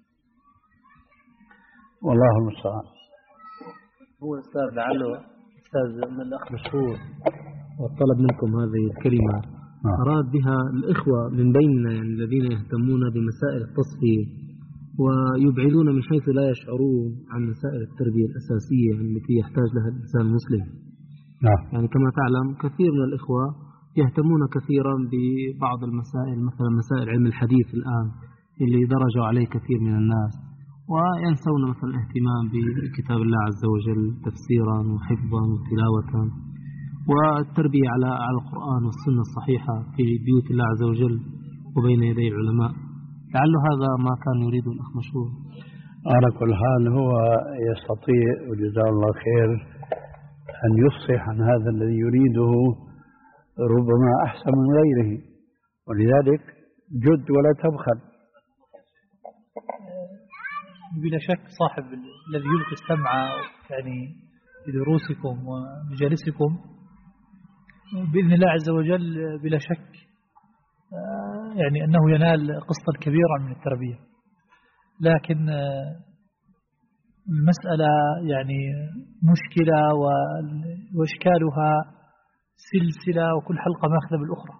والله المستعان. هو أستاذ لعله أستاذ من الأخ مشهور وطلب منكم هذه الكلمة، آه. أراد بها الإخوة من بيننا يعني الذين يهتمون بمسائل التصفية ويبعدون من حيث لا يشعرون عن مسائل التربية الأساسية التي يحتاج لها الإنسان المسلم. نعم. يعني كما تعلم كثير من الإخوة يهتمون كثيرا ببعض المسائل، مثلا مسائل علم الحديث الآن اللي درجوا عليه كثير من الناس، وينسون مثلا الاهتمام بكتاب الله عز وجل تفسيرا وحفظا وتلاوة والتربية على على القرآن والسنة الصحيحة في بيوت الله عز وجل وبين يدي العلماء. لعل هذا ما كان يريده الأخ مشهور. على كل حال هو يستطيع وجزاه الله خير أن يفصح عن هذا الذي يريده ربما أحسن من غيره، ولذلك جد ولا تبخل. بلا شك صاحب الذي يلقي السمع يعني بدروسكم ومجالسكم بإذن الله عز وجل بلا شك يعني أنه ينال قسطا كبيرا من التربية، لكن المسألة يعني مشكلة وإشكالها سلسلة وكل حلقة ماخذة بالأخرى.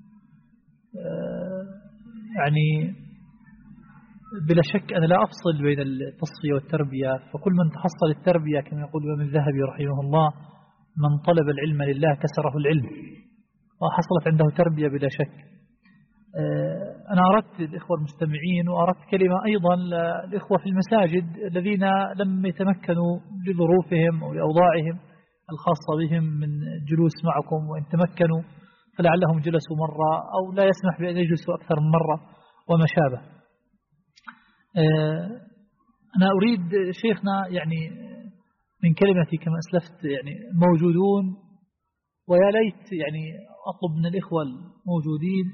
يعني بلا شك أنا لا أفصل بين التصفية والتربية، فكل من تحصل التربية كما يقول الإمام الذهبي رحمه الله: من طلب العلم لله كسره العلم، وحصلت عنده تربية بلا شك. أنا أردت الإخوة المستمعين وأردت كلمة أيضا للإخوة في المساجد الذين لم يتمكنوا لظروفهم أو لأوضاعهم الخاصة بهم من الجلوس معكم، وإن تمكنوا فلعلهم جلسوا مرة أو لا يسمح بأن يجلسوا أكثر من مرة وما شابه. أنا أريد شيخنا يعني من كلمتي كما أسلفت يعني موجودون، ويا ليت يعني أطلب من الإخوة الموجودين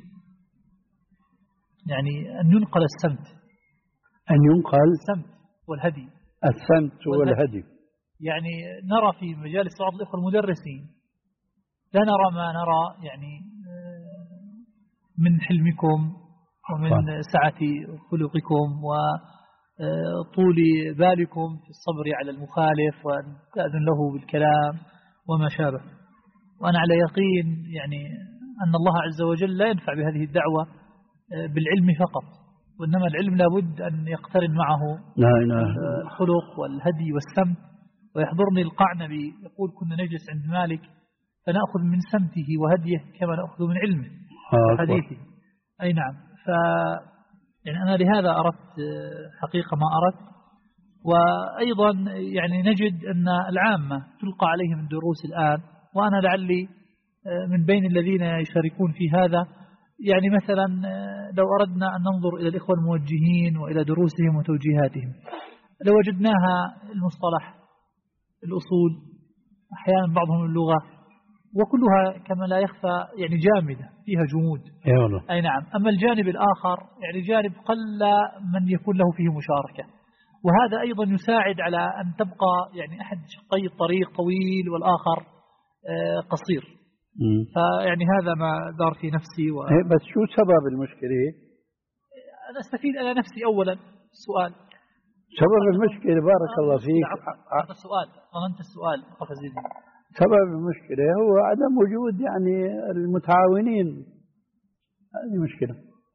يعني أن ينقل السمت أن ينقل السمت والهدي السمت والهدي. يعني نرى في مجالس بعض الإخوة المدرسين لا نرى ما نرى يعني من حلمكم ومن سعة خلقكم وطول بالكم في الصبر على المخالف وأن تأذن له بالكلام وما شابه. وأنا على يقين يعني أن الله عز وجل لا ينفع بهذه الدعوة بالعلم فقط، وإنما العلم لابد أن يقترن معه الخلق والهدي والسمت. ويحضرني القعنبي يقول: كنا نجلس عند مالك فنأخذ من سمته وهديه كما نأخذ من علمه وحديثه. أي نعم. ف يعني أنا لهذا أردت حقيقة ما أردت. وأيضا يعني نجد أن العامة تلقى عليهم الدروس الآن، وأنا لعلي من بين الذين يشاركون في هذا. يعني مثلا لو أردنا أن ننظر إلى الإخوة الموجهين وإلى دروسهم وتوجيهاتهم لوجدناها المصطلح، الأصول، أحيانا بعضهم اللغة، وكلها كما لا يخفى يعني جامدة فيها جمود. أي نعم. أما الجانب الآخر يعني جانب قل من يكون له فيه مشاركة، وهذا أيضا يساعد على أن تبقى يعني أحد شقي الطريق طويل والآخر قصير. فيعني هذا ما دار في نفسي. و... بس شو سبب المشكلة؟ أنا أستفيد أنا نفسي أولا السؤال. سبب المشكلة بارك الله فيك هذا السؤال ظننت السؤال أخ زيد. سبب المشكلة هو عدم وجود يعني المتعاونين. هذه مشكلة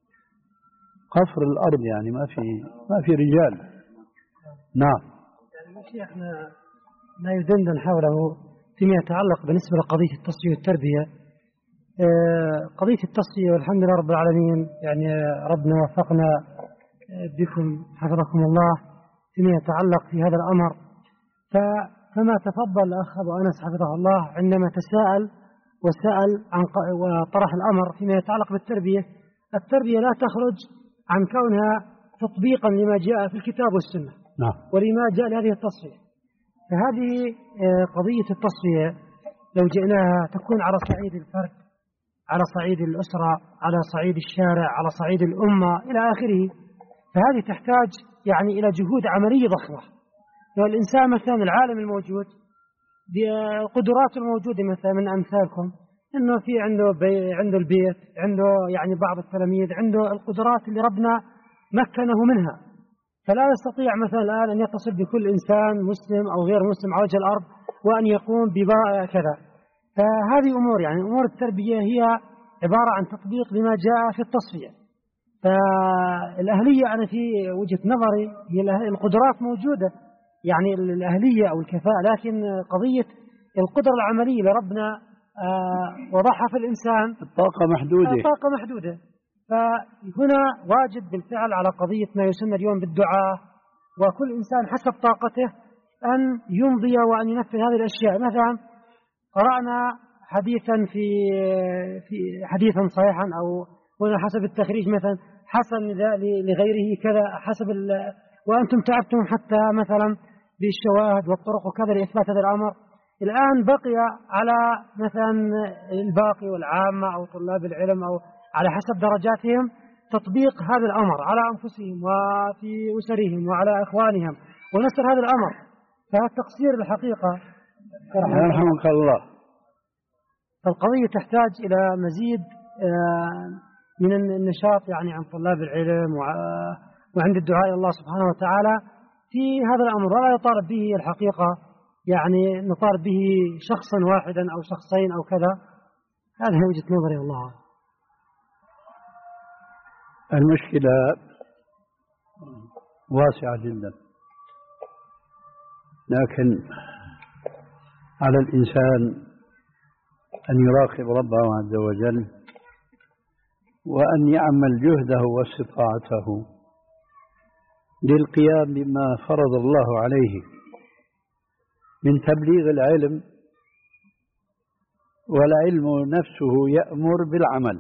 قصر الأرض يعني ما في ما في رجال. نعم. يعني شيخنا ما يدندن حوله فيما يتعلق بالنسبة لقضية التصفية والتربية. قضية التصفية والحمد لله رب العالمين يعني ربنا وفقنا بكم حفظكم الله فيما يتعلق في هذا الأمر. فكما تفضل الأخ أبو أنس حفظه الله عندما تساءل وسأل عن وطرح الأمر فيما يتعلق بالتربية. التربية لا تخرج عن كونها تطبيقا لما جاء في الكتاب والسنة. نعم. ولما جاء لهذه التصفية. فهذه قضية التصفية لو جئناها تكون على صعيد الفرد، على صعيد الأسرة، على صعيد الشارع، على صعيد الأمة إلى آخره. فهذه تحتاج يعني إلى جهود عملية ضخمة. والإنسان مثلا العالم الموجود بالقدرات الموجودة مثلا من أمثالكم إنه في عنده بي عنده البيت، عنده يعني بعض التلاميذ، عنده القدرات اللي ربنا مكنه منها. فلا يستطيع مثلا الآن أن يتصل بكل إنسان مسلم أو غير مسلم على وجه الأرض وأن يقوم بباء كذا. فهذه أمور يعني أمور التربية هي عبارة عن تطبيق لما جاء في التصفية. فالأهلية أنا في وجهة نظري هي القدرات موجودة يعني الأهلية أو الكفاءة، لكن قضية القدرة العملية لربنا وضعها في الإنسان الطاقة محدودة. الطاقة محدودة. فهنا واجب بالفعل على قضية ما يسمى اليوم بالدعاء، وكل إنسان حسب طاقته أن يمضي وأن ينفذ هذه الأشياء. مثلا قرأنا حديثا في في حديثا صحيحا أو حسب التخريج مثلا حسن لغيره كذا حسب وأنتم تعبتم حتى مثلا بالشواهد والطرق وكذا لإثبات هذا الأمر. الآن بقي على مثلا الباقي والعامة أو طلاب العلم أو على حسب درجاتهم تطبيق هذا الأمر على أنفسهم وفي أسرهم وعلى إخوانهم ونشر هذا الأمر. فالتقصير الحقيقة يرحمك الله. فالقضية تحتاج إلى مزيد من النشاط يعني عن طلاب العلم وعند الدعاء الله سبحانه وتعالى في هذا الأمر، ولا يطالب به الحقيقة يعني نطالب به شخصا واحدا أو شخصين أو كذا. هذه وجهة نظري والله. المشكلة واسعة جدا، لكن على الإنسان أن يراقب ربه عز وجل وأن يعمل جهده واستطاعته للقيام بما فرض الله عليه من تبليغ العلم، والعلم نفسه يأمر بالعمل.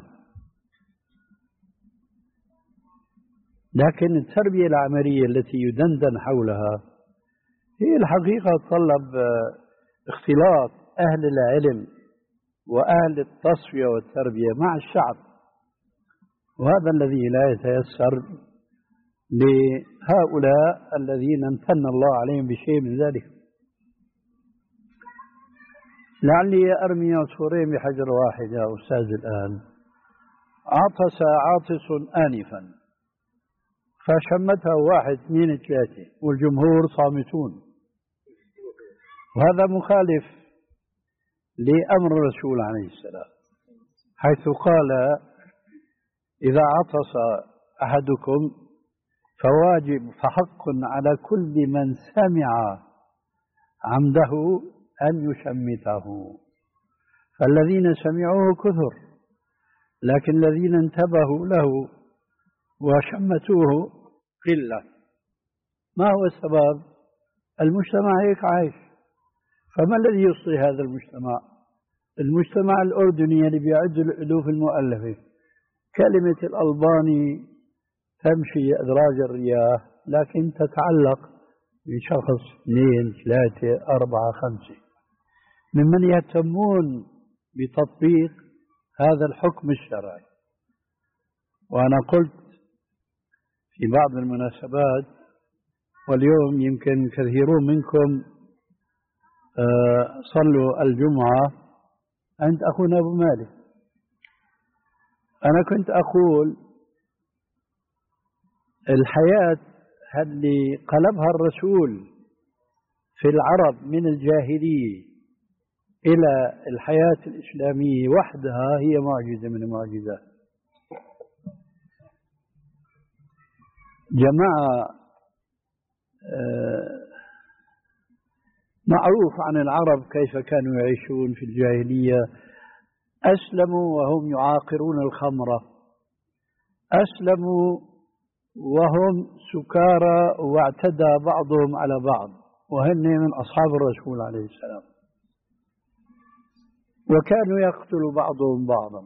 لكن التربية العملية التي يدندن حولها هي الحقيقة تطلب اختلاط أهل العلم وأهل التصفية والتربية مع الشعب، وهذا الذي لا يتيسر لهؤلاء الذين امتن الله عليهم بشيء من ذلك. لعلي أرمي عصفورين بحجر واحد يا أستاذ. الآن عطس عاطس آنفا فشمته واحد اثنين ثلاثة والجمهور صامتون، وهذا مخالف لأمر الرسول عليه السلام حيث قال إذا عطس أحدكم فواجب فحق على كل من سمع عمده أن يشمته. فالذين سمعوه كثر، لكن الذين انتبهوا له وشمتوه قلة. ما هو السبب؟ المجتمع هيك عايش. فما الذي يصلح هذا المجتمع؟ المجتمع الأردني اللي بيعد الألوف المؤلفة. كلمة الألباني تمشي أدراج الرياح، لكن تتعلق بشخص اثنين ثلاثة أربعة خمسة ممن يهتمون بتطبيق هذا الحكم الشرعي. وأنا قلت في بعض المناسبات، واليوم يمكن كثيرون منكم صلوا الجمعة عند أخونا أبو مالك. أنا كنت أقول الحياة اللي قلبها الرسول في العرب من الجاهلية إلى الحياة الإسلامية وحدها هي معجزة من المعجزات. جماعة معروف عن العرب كيف كانوا يعيشون في الجاهلية. أسلموا وهم يعاقرون الخمر، أسلموا وهم سكارى واعتدى بعضهم على بعض، وهن من أصحاب الرسول عليه السلام، وكانوا يقتل بعضهم بعضا.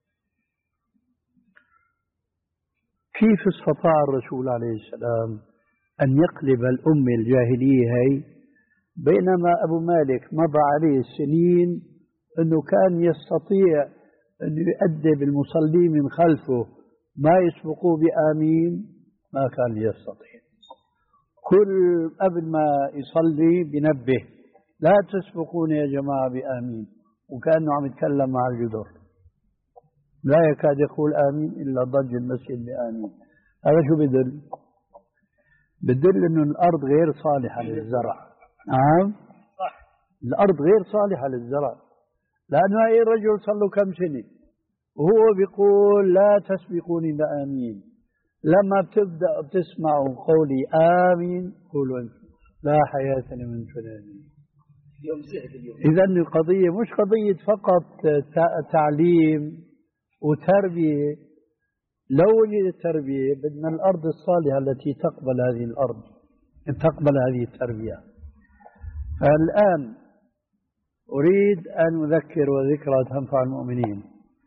كيف استطاع الرسول عليه السلام أن يقلب الأمة الجاهلية هي، بينما أبو مالك مضى عليه السنين أنه كان يستطيع أن يؤدب المصلين من خلفه ما يسبقوا بآمين، ما كان يستطيع. كل قبل ما يصلي بنبه لا تسبقون يا جماعة بآمين، وكأنه عم يتكلم مع الجدر، لا يكاد يقول آمين إلا ضج المسجد بآمين. هذا شو بدل؟ بدل أنه الأرض غير صالحة للزرع. نعم صح، الأرض غير صالحة للزرع، لأنه أي رجل صار له كم سنة وهو بيقول لا تسبقوني بآمين. لما بتبدأ بتسمعوا قولي آمين قولوا أنتم لا حياة لمن تنادي. إذا القضية مش قضية فقط تعليم وتربية. لو وجدت تربية بدنا الأرض الصالحة التي تقبل هذه الأرض تقبل هذه التربية. فالآن أريد أن أذكر وذكرى تنفع المؤمنين.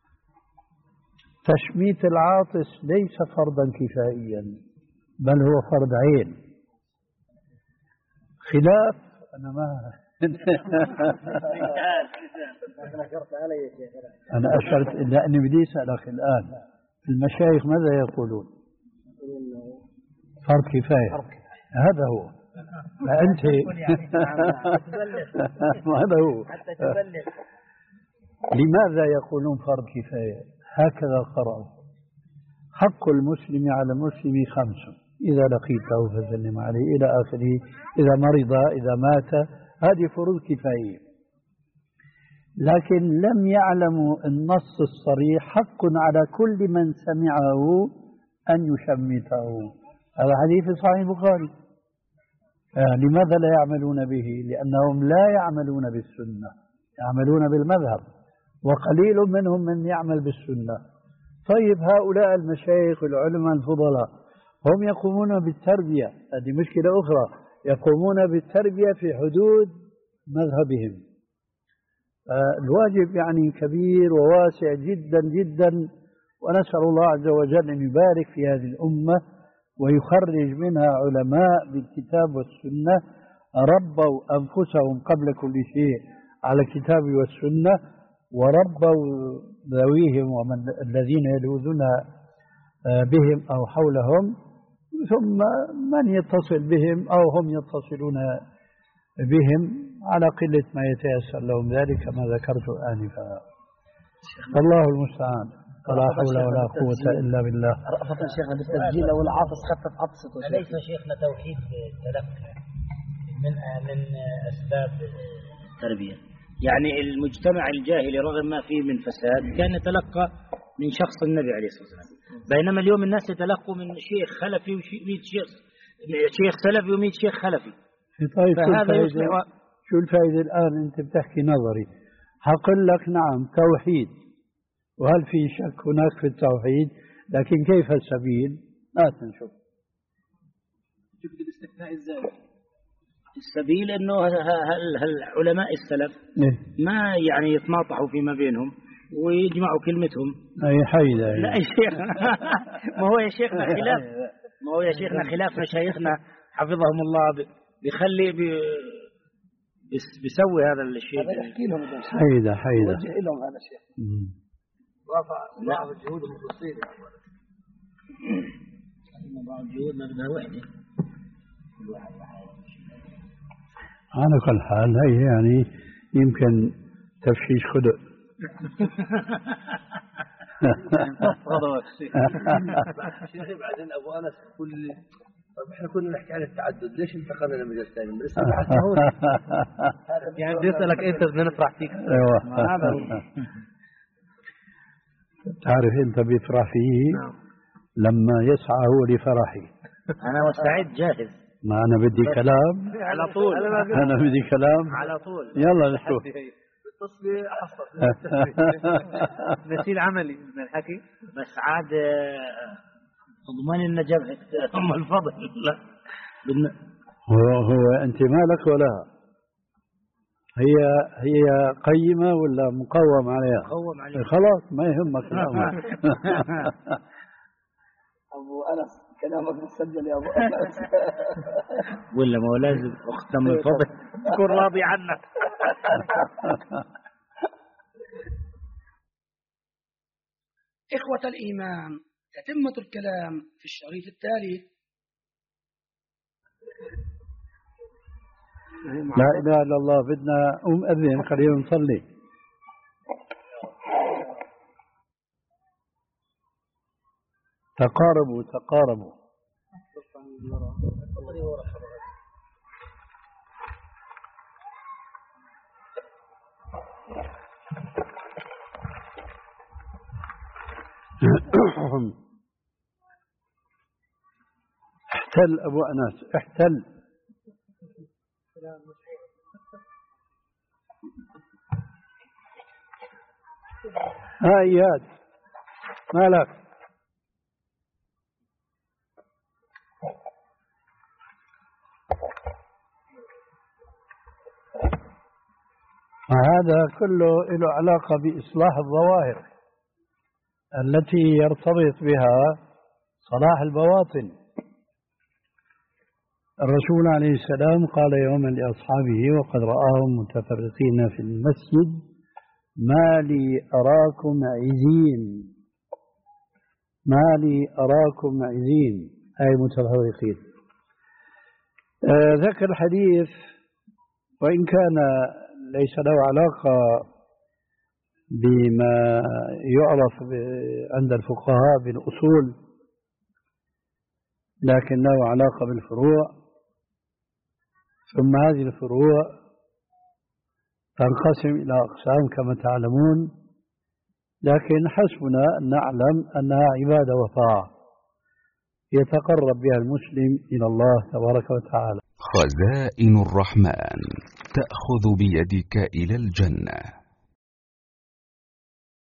تشميت العاطس ليس فرضا كفائيا، بل هو فرض عين. خلاف أنا ما أنا أشرت إلا أني بدي أسألك الآن، المشايخ ماذا يقولون؟ فرض كفاية، هذا هو. فأنت هذا هو. لماذا يقولون فرض كفاية؟ هكذا قرأوا: حق المسلم على المسلم خمس، إذا لقيته فسلم عليه، إلى آخره. إذا مرض، إذا مات، هذه فروض كفاية. لكن لم يعلموا النص الصريح: حق على كل من سمعه أن يشمته. هذا حديث في صحيح البخاري. آه لماذا لا يعملون به؟ لأنهم لا يعملون بالسنة، يعملون بالمذهب، وقليل منهم من يعمل بالسنة. طيب هؤلاء المشايخ والعلماء الفضلاء هم يقومون بالتربية، هذه مشكلة أخرى، يقومون بالتربية في حدود مذهبهم. الواجب يعني كبير وواسع جدا جدا، ونسأل الله عز وجل أن يبارك في هذه الأمة ويخرج منها علماء بالكتاب والسنة ربوا أنفسهم قبل كل شيء على الكتاب والسنة، وربوا ذويهم ومن الذين يلوذون بهم أو حولهم، ثم من يتصل بهم أو هم يتصلون بهم على قلة ما يتيسر لهم ذلك كما ذكرت آنفا. الله المستعان، ولا حول ولا قوة إلا بالله. رأفة شيخنا بالتسجيل أو العاطس خفف عطسته. أليس شيخنا توحيد تلقى من من أسباب التربية؟ يعني المجتمع الجاهلي رغم ما فيه من فساد كان يتلقى من شخص النبي عليه الصلاة والسلام، بينما اليوم الناس يتلقوا من شيخ خلفي ومئة شيخ شيخ سلفي ومئة شيخ خلفي. طيب فهذا يصبح شو الفائدة الآن؟ أنت بتحكي نظري، هقول لك نعم توحيد، وهل في شك هناك في التوحيد، لكن كيف السبيل؟ لا تنشوف. شوف الاستثناء الزائد. السبيل أنه هالعلماء السلف ما يعني يتناطحوا فيما بينهم ويجمعوا كلمتهم. أي حيدة. لا يا شيخ ما هو يا شيخنا خلاف ما هو يا شيخنا خلاف مشايخنا حفظهم الله بيخلي بي بيسوي هذا الشيء. هذا يحكي لهم حيدة حيدة وجه لهم هذا الشيء. رفع بعض الجهود المخلصين يا أخوان. بعض الجهود ما بدها وحدة. على كل حال هي يعني يمكن تفشيش خدع. بعدين أبو أنس كل طيب احنا كنا نحكي عن التعدد، ليش انتقلنا لمجال ثاني؟ يعني بدي اسالك انت بدنا نفرح فيك. ايوه تعرف انت بيفرح فيه لما يسعى هو لفرحي. أنا مستعد جاهز. ما أنا بدي كلام على طول. أنا بدي كلام على طول. يلا نشوف. بالتصفية أحصل مثيل عملي من الحكي. بس عاد اضمن إن جبهة أم الفضل. لا هو هو أنت مالك ولا هي هي قيمة ولا مقوم عليها؟ مقوم عليها. خلاص ما يهمك الأمر. أبو أنس كلامك مسجل يا أبو أنس. ولا ما هو لازم أخت أم الفضل تكون راضي عنك. إخوة الإيمان، تتمة الكلام في الشريط التالي. لا إله إلا الله. بدنا أم أذن خلينا نصلي. تقاربوا تقاربوا. احتل أبو أنس احتل. ها إياد مالك؟ هذا كله له علاقة بإصلاح الظواهر التي يرتبط بها صلاح البواطن. الرسول عليه السلام قال يوما لأصحابه وقد رآهم متفرقين في المسجد: ما لي أراكم عزين، ما لي أراكم عزين، أي متفرقين. آه ذكر الحديث وإن كان ليس له علاقة بما يعرف عند الفقهاء بالأصول، لكن له علاقة بالفروع. ثم هذه الفروع تنقسم إلى أقسام كما تعلمون، لكن حسبنا أن نعلم أنها عبادة وطاعة يتقرب بها المسلم إلى الله تبارك وتعالى. خزائن الرحمن تأخذ بيدك إلى الجنة.